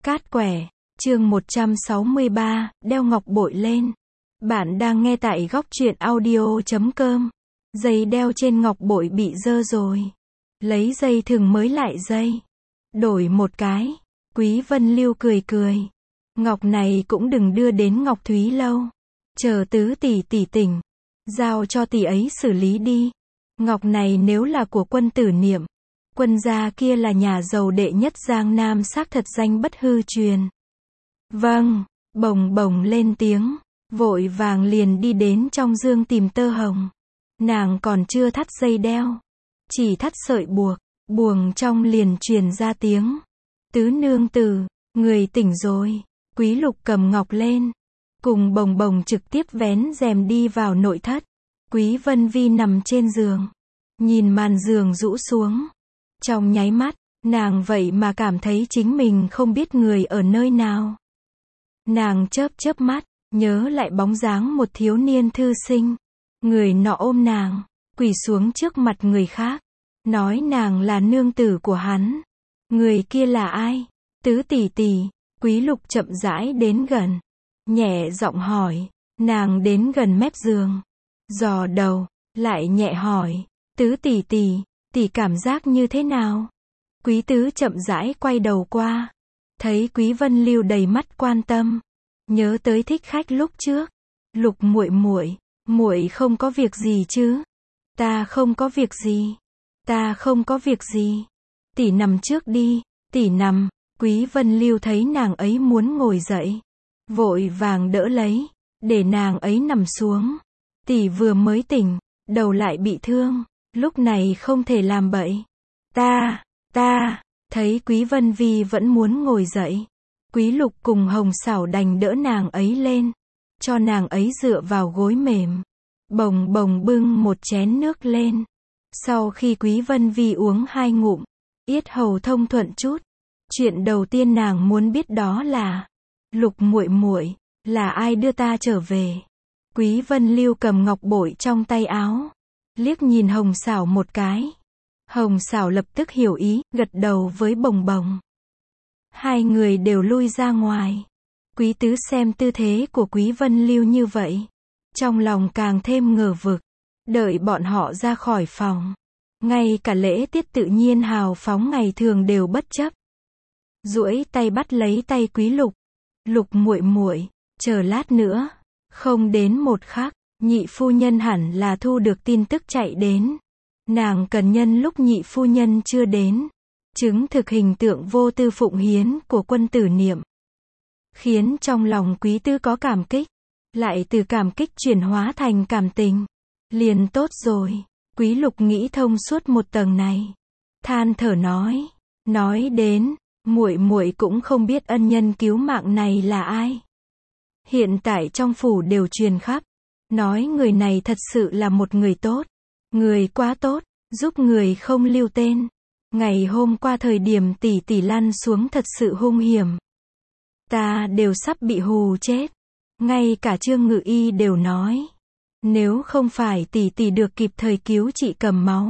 Cát quẻ, chương 163, đeo ngọc bội lên. Bạn đang nghe tại góc truyện audio.com. Dây đeo trên ngọc bội bị dơ rồi. Lấy dây thừng mới lại dây. Đổi một cái. Quý Vân Lưu cười cười. Ngọc này cũng đừng đưa đến Ngọc Thúy lâu. Chờ tứ tỷ tỷ tỉnh. Giao cho tỷ ấy xử lý đi. Ngọc này nếu là của Quân Tử Niệm. Quân gia kia là nhà giàu đệ nhất Giang Nam, xác thật danh bất hư truyền. Vâng, bồng bồng lên tiếng, vội vàng liền đi đến trong giường tìm tơ hồng. Nàng còn chưa thắt dây đeo, chỉ thắt sợi buộc, buồng trong liền truyền ra tiếng. Tứ nương tử, người tỉnh rồi. Quý Lục cầm ngọc lên, cùng bồng bồng trực tiếp vén rèm đi vào nội thất. Quý Vân Vi nằm trên giường, nhìn màn giường rũ xuống. Trong nháy mắt, nàng vậy mà cảm thấy chính mình không biết người ở nơi nào. Nàng chớp chớp mắt, nhớ lại bóng dáng một thiếu niên thư sinh. Người nọ ôm nàng, quỳ xuống trước mặt người khác, nói nàng là nương tử của hắn. Người kia là ai? Tứ tỷ tỷ. Quý Lục chậm rãi đến gần, nhẹ giọng hỏi. Nàng đến gần mép giường, dò đầu, lại nhẹ hỏi, tứ tỷ tỷ, tỷ cảm giác như thế nào? Quý tứ chậm rãi quay đầu qua, thấy Quý Vân Lưu đầy mắt quan tâm, nhớ tới thích khách lúc trước. Lục muội muội, muội không có việc gì chứ? Ta không có việc gì. Ta không có việc gì. Tỷ nằm trước đi, tỷ nằm. Quý Vân Lưu thấy nàng ấy muốn ngồi dậy, vội vàng đỡ lấy, để nàng ấy nằm xuống. Tỷ vừa mới tỉnh, đầu lại bị thương, lúc này không thể làm bậy. Ta, thấy Quý Vân Vi vẫn muốn ngồi dậy. Quý Lục cùng Hồng Sảo đành đỡ nàng ấy lên, cho nàng ấy dựa vào gối mềm. Bồng bồng bưng một chén nước lên. Sau khi Quý Vân Vi uống 2 ngụm, yết hầu thông thuận chút. Chuyện đầu tiên nàng muốn biết đó là, Lục muội muội, là ai đưa ta trở về? Quý Vân Lưu cầm ngọc bội trong tay áo, liếc nhìn Hồng Sảo một cái. Hồng Sảo lập tức hiểu ý, gật đầu với bồng bồng. Hai người đều lui ra ngoài. Quý tứ xem tư thế của Quý Vân Lưu như vậy, trong lòng càng thêm ngờ vực. Đợi bọn họ ra khỏi phòng, ngay cả lễ tiết tự nhiên hào phóng ngày thường đều bất chấp. Duỗi tay bắt lấy tay Quý Lục. Lục muội muội, chờ lát nữa, không đến một khắc, nhị phu nhân hẳn là thu được tin tức chạy đến. Nàng cần nhân lúc nhị phu nhân chưa đến, chứng thực hình tượng vô tư phụng hiến của Quân Tử Niệm. Khiến trong lòng Quý Tư có cảm kích, lại từ cảm kích chuyển hóa thành cảm tình. Liền tốt rồi. Quý Lục nghĩ thông suốt một tầng này, than thở nói đến, muội muội cũng không biết ân nhân cứu mạng này là ai. Hiện tại trong phủ đều truyền khắp, nói người này thật sự là một người tốt, người quá tốt, giúp người không lưu tên. Ngày hôm qua thời điểm tỷ tỷ lăn xuống thật sự hung hiểm, ta đều sắp bị hù chết. Ngay cả Trương Ngự Y đều nói, nếu không phải tỷ tỷ được kịp thời cứu trị cầm máu,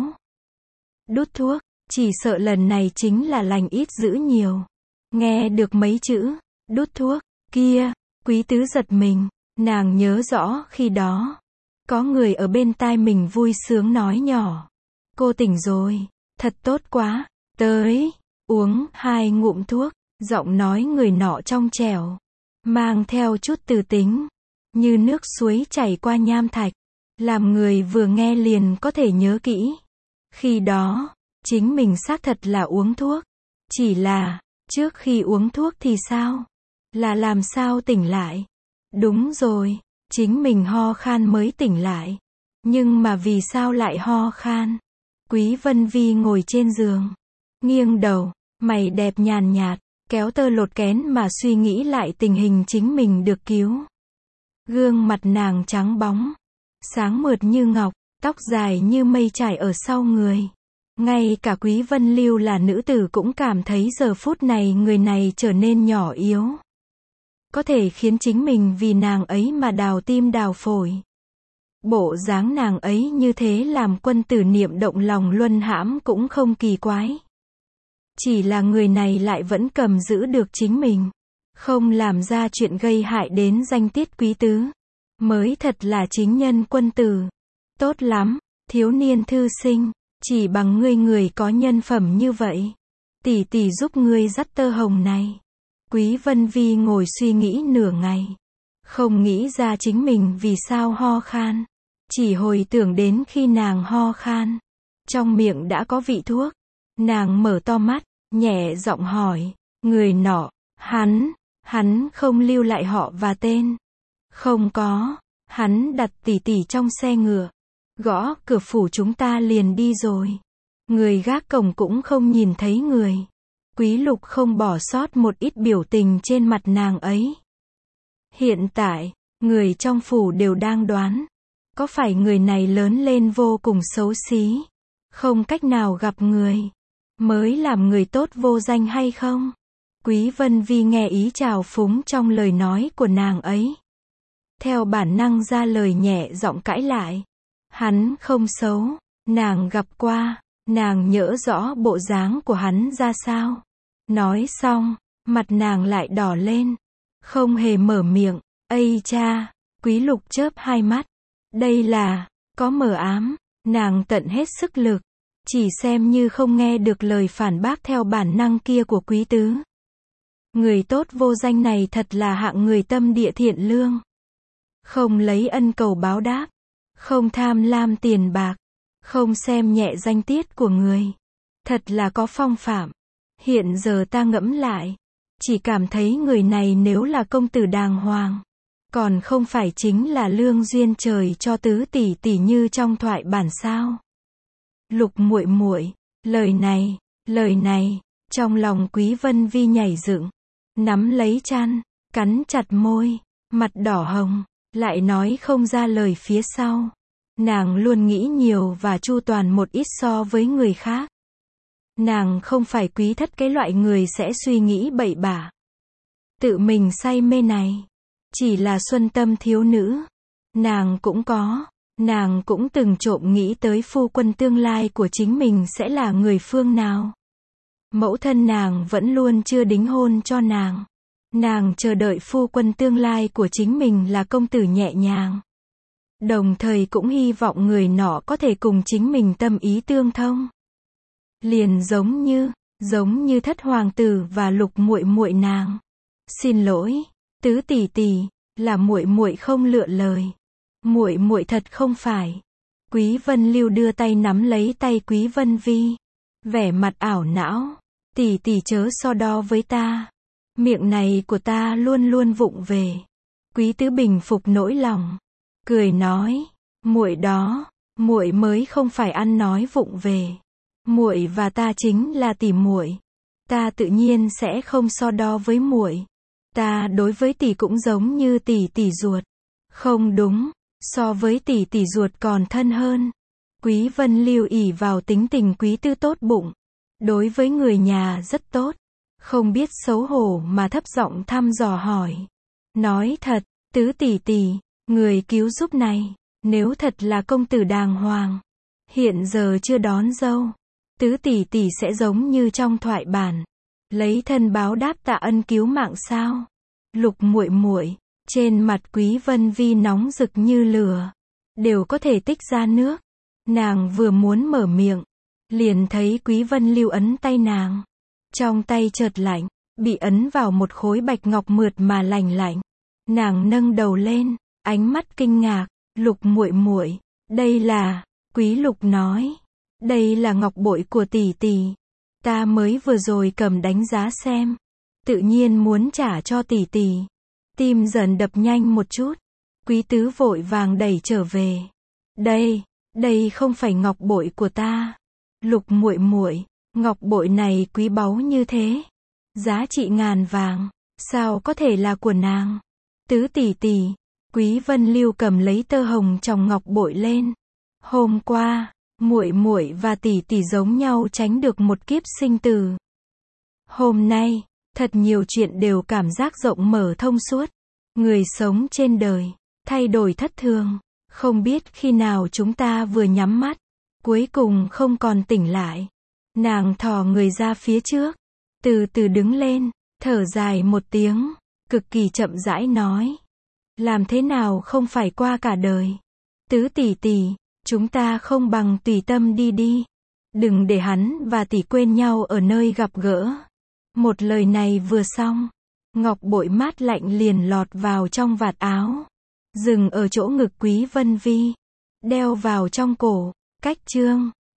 đút thuốc, chỉ sợ lần này chính là lành ít dữ nhiều. Nghe được mấy chữ đút thuốc kia, Quý tứ giật mình. Nàng nhớ rõ khi đó, có người ở bên tai mình vui sướng nói nhỏ, cô tỉnh rồi, thật tốt quá, tới, uống 2 ngụm thuốc. Giọng nói người nọ trong trẻo, mang theo chút từ tính, như nước suối chảy qua nham thạch, làm người vừa nghe liền có thể nhớ kỹ. Khi đó, chính mình xác thật là uống thuốc, chỉ là, trước khi uống thuốc thì sao? Là làm sao tỉnh lại? Đúng rồi, chính mình ho khan mới tỉnh lại. Nhưng mà vì sao lại ho khan? Quý Vân Vi ngồi trên giường, nghiêng đầu, mày đẹp nhàn nhạt, kéo tơ lột kén mà suy nghĩ lại tình hình chính mình được cứu. Gương mặt nàng trắng bóng, sáng mượt như ngọc, tóc dài như mây trải ở sau người. Ngay cả Quý Vân Lưu là nữ tử cũng cảm thấy giờ phút này người này trở nên nhỏ yếu. Có thể khiến chính mình vì nàng ấy mà đào tim đào phổi. Bộ dáng nàng ấy như thế làm Quân Tử Niệm động lòng luân hãm cũng không kỳ quái. Chỉ là người này lại vẫn cầm giữ được chính mình, không làm ra chuyện gây hại đến danh tiết quý tứ. Mới thật là chính nhân quân tử. Tốt lắm, thiếu niên thư sinh, chỉ bằng ngươi người có nhân phẩm như vậy. Tỷ tỷ giúp ngươi dắt tơ hồng này. Quý Vân Vi ngồi suy nghĩ nửa ngày. Không nghĩ ra chính mình vì sao ho khan. Chỉ hồi tưởng đến khi nàng ho khan. Trong miệng đã có vị thuốc. Nàng mở to mắt, nhẹ giọng hỏi. Người nọ, hắn không lưu lại họ và tên. Không có, hắn đặt tỷ tỷ trong xe ngựa. Gõ cửa phủ chúng ta liền đi rồi. Người gác cổng cũng không nhìn thấy người. Quý Lục không bỏ sót một ít biểu tình trên mặt nàng ấy. Hiện tại, người trong phủ đều đang đoán. Có phải người này lớn lên vô cùng xấu xí, không cách nào gặp người, mới làm người tốt vô danh hay không? Quý Vân Vi nghe ý trào phúng trong lời nói của nàng ấy. Theo bản năng ra lời nhẹ giọng cãi lại. Hắn không xấu, nàng gặp qua, nàng nhớ rõ bộ dáng của hắn ra sao. Nói xong, mặt nàng lại đỏ lên, không hề mở miệng. Ây cha, Quý Lục chớp hai mắt. Đây là, có mờ ám, nàng tận hết sức lực, chỉ xem như không nghe được lời phản bác theo bản năng kia của Quý Tứ. Người tốt vô danh này thật là hạng người tâm địa thiện lương. Không lấy ân cầu báo đáp, không tham lam tiền bạc, không xem nhẹ danh tiết của người. Thật là có phong phạm. Hiện giờ ta ngẫm lại, chỉ cảm thấy người này nếu là công tử đàng hoàng, còn không phải chính là lương duyên trời cho tứ tỷ tỷ như trong thoại bản sao. Lục muội muội, lời này, trong lòng Quý Vân Vi nhảy dựng, nắm lấy chăn, cắn chặt môi, mặt đỏ hồng, lại nói không ra lời phía sau. Nàng luôn nghĩ nhiều và chu toàn một ít so với người khác. Nàng không phải Quý thất cái loại người sẽ suy nghĩ bậy bạ, tự mình say mê này. Chỉ là xuân tâm thiếu nữ. Nàng cũng từng trộm nghĩ tới phu quân tương lai của chính mình sẽ là người phương nào. Mẫu thân nàng vẫn luôn chưa đính hôn cho nàng. Nàng chờ đợi phu quân tương lai của chính mình là công tử nhẹ nhàng. Đồng thời cũng hy vọng người nọ có thể cùng chính mình tâm ý tương thông. Liền giống như thất hoàng tử và Lục muội muội nàng. Xin lỗi, tứ tỷ tỷ, là muội muội không lựa lời. Muội muội thật không phải. Quý Vân Lưu đưa tay nắm lấy tay Quý Vân Vi, vẻ mặt ảo não. Tỷ tỷ chớ so đo với ta. Miệng này của ta luôn luôn vụng về. Quý Tứ bình phục nỗi lòng, cười nói, muội mới không phải ăn nói vụng về. Muội và ta chính là tỷ muội. Ta tự nhiên sẽ không so đo với muội. Ta đối với tỷ cũng giống như tỷ tỷ ruột. Không đúng, so với tỷ tỷ ruột còn thân hơn. Quý Vân Lưu ỷ vào tính tình Quý Tư tốt bụng, đối với người nhà rất tốt, không biết xấu hổ mà thấp giọng thăm dò hỏi. Nói thật, tứ tỷ tỷ, người cứu giúp này, nếu thật là công tử đàng hoàng, hiện giờ chưa đón dâu, tứ tỷ tỷ sẽ giống như trong thoại bản, lấy thân báo đáp tạ ân cứu mạng sao? Lục muội muội, trên mặt Quý Vân Vi nóng rực như lửa, đều có thể tích ra nước. Nàng vừa muốn mở miệng, liền thấy Quý Vân Lưu ấn tay nàng. Trong tay chợt lạnh, bị ấn vào một khối bạch ngọc mượt mà lành lạnh. Nàng nâng đầu lên, ánh mắt kinh ngạc, Lục muội muội, đây là, Quý Lục nói, đây là ngọc bội của tỷ tỷ. Ta mới vừa rồi cầm đánh giá xem, tự nhiên muốn trả cho tỷ tỷ. Tim dần đập nhanh một chút. Quý Tứ vội vàng đẩy trở về. Đây không phải ngọc bội của ta. Lục muội muội, ngọc bội này quý báu như thế, giá trị ngàn vàng, sao có thể là của nàng? Tứ tỷ tỷ, Quý Vân Lưu cầm lấy tơ hồng trong ngọc bội lên. Hôm qua, muội muội và tỷ tỷ giống nhau tránh được một kiếp sinh tử. Hôm nay, thật nhiều chuyện đều cảm giác rộng mở thông suốt. Người sống trên đời, thay đổi thất thường. Không biết khi nào chúng ta vừa nhắm mắt, cuối cùng không còn tỉnh lại. Nàng thò người ra phía trước, từ từ đứng lên, thở dài một tiếng, cực kỳ chậm rãi nói. Làm thế nào không phải qua cả đời. Tứ tỷ tỷ, chúng ta không bằng tùy tâm đi đi. Đừng để hắn và tỷ quên nhau ở nơi gặp gỡ. Một lời này vừa xong, ngọc bội mát lạnh liền lọt vào trong vạt áo, dừng ở chỗ ngực Quý Vân Vi, đeo vào trong cổ. Cách chương